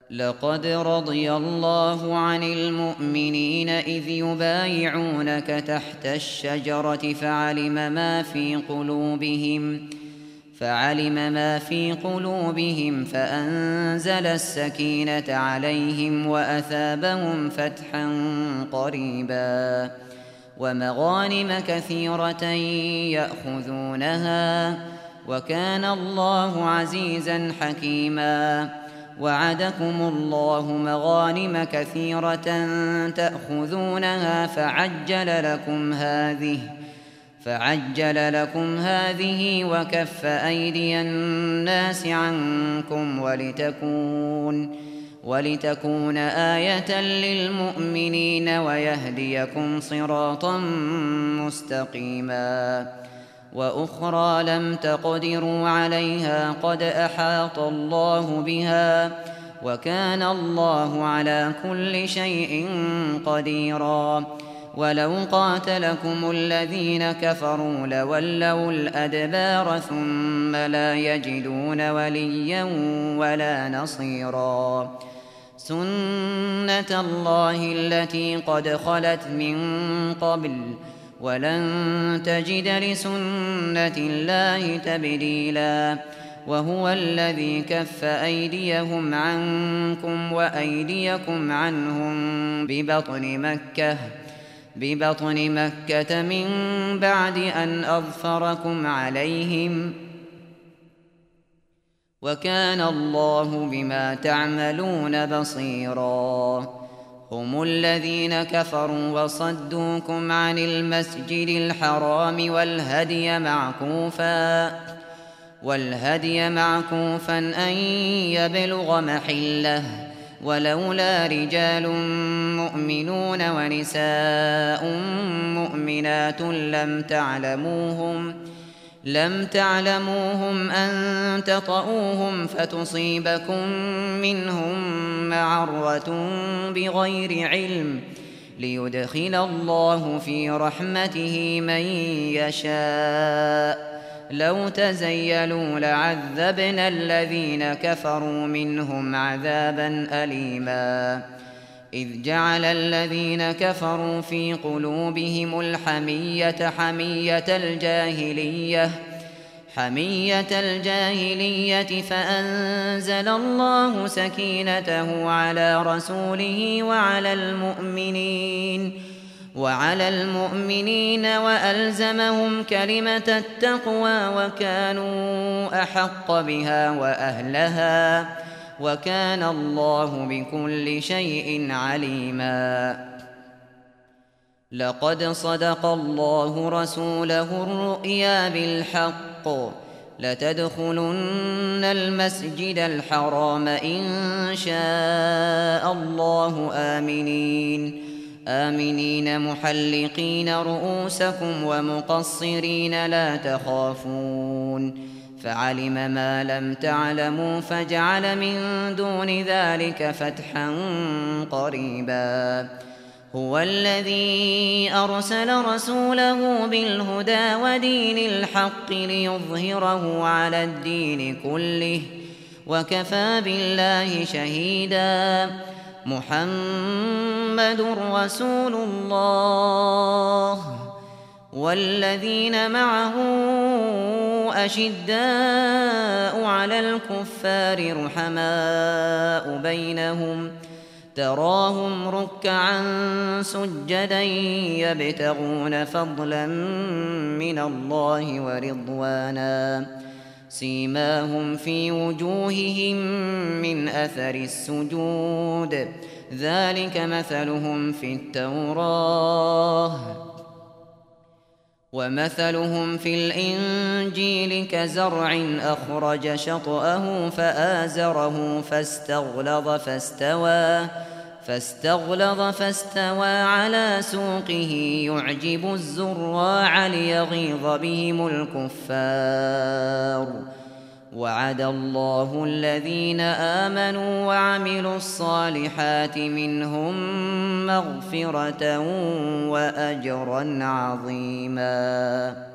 لقد رضي الله عن المؤمنين إذ يبايعونك تحت الشجرة فعلم ما في قلوبهم فأنزل السكينة عليهم وأثابهم فتحا قريبا ومغانم كثيرة يأخذونها وكان الله عزيزا حكيما. وعدكم الله مغانم كثيرة تأخذونها فعجل لكم هذه وكف أيدي الناس عنكم ولتكون آية للمؤمنين ويهديكم صراطا مستقيما. وأخرى لم تقدروا عليها قد أحاط الله بها وكان الله على كل شيء قديرا. ولو قاتلكم الذين كفروا لولوا الأدبار ثم لا يجدون وليا ولا نصيرا. سنة الله التي قد خلت من قبل ولن تجد لسنة الله تبديلا. وهو الذي كف أيديهم عنكم وأيديكم عنهم ببطن مكة من بعد أن أظفركم عليهم وكان الله بما تعملون بصيرا. هم الذين كفروا وصدوكم عن المسجد الحرام والهدي معكوفا أن يبلغ محله ولولا رجال مؤمنون ونساء مؤمنات لم تعلموهم أن تطؤوهم فتصيبكم منهم معرة بغير علم ليدخل الله في رحمته من يشاء. لو تزيلوا لعذبنا الذين كفروا منهم عذابا أليما. إذ جعل الذين كفروا في قلوبهم الحمية حمية الجاهلية فأنزل الله سكينته على رسوله وعلى المؤمنين وألزمهم كلمة التقوى وكانوا أحق بها وأهلها وكان الله بكل شيء عليما. لقد صدق الله رسوله الرؤيا بالحق لتدخلن المسجد الحرام إن شاء الله آمنين محلقين رؤوسكم ومقصرين لا تخافون فعلم ما لم تعلموا فجعل من دون ذلك فتحا قريبا. هو الذي أرسل رسوله بالهدى ودين الحق ليظهره على الدين كله وكفى بالله شهيدا. محمد رسول الله والذين معه أشداء على الكفار رحماء بينهم تراهم ركعا سجدا يبتغون فضلا من الله ورضوانا سيماهم في وجوههم من أثر السجود ذلك مثلهم في التوراة ومثلهم في الإنجيل كزرع أخرج شطأه فآزره فاستغلظ فاستوى على سوقه يعجب الزراع ليغيظ بهم الكفار. وعد الله الذين آمنوا وعملوا الصالحات منهم مغفرة وأجرا عظيما.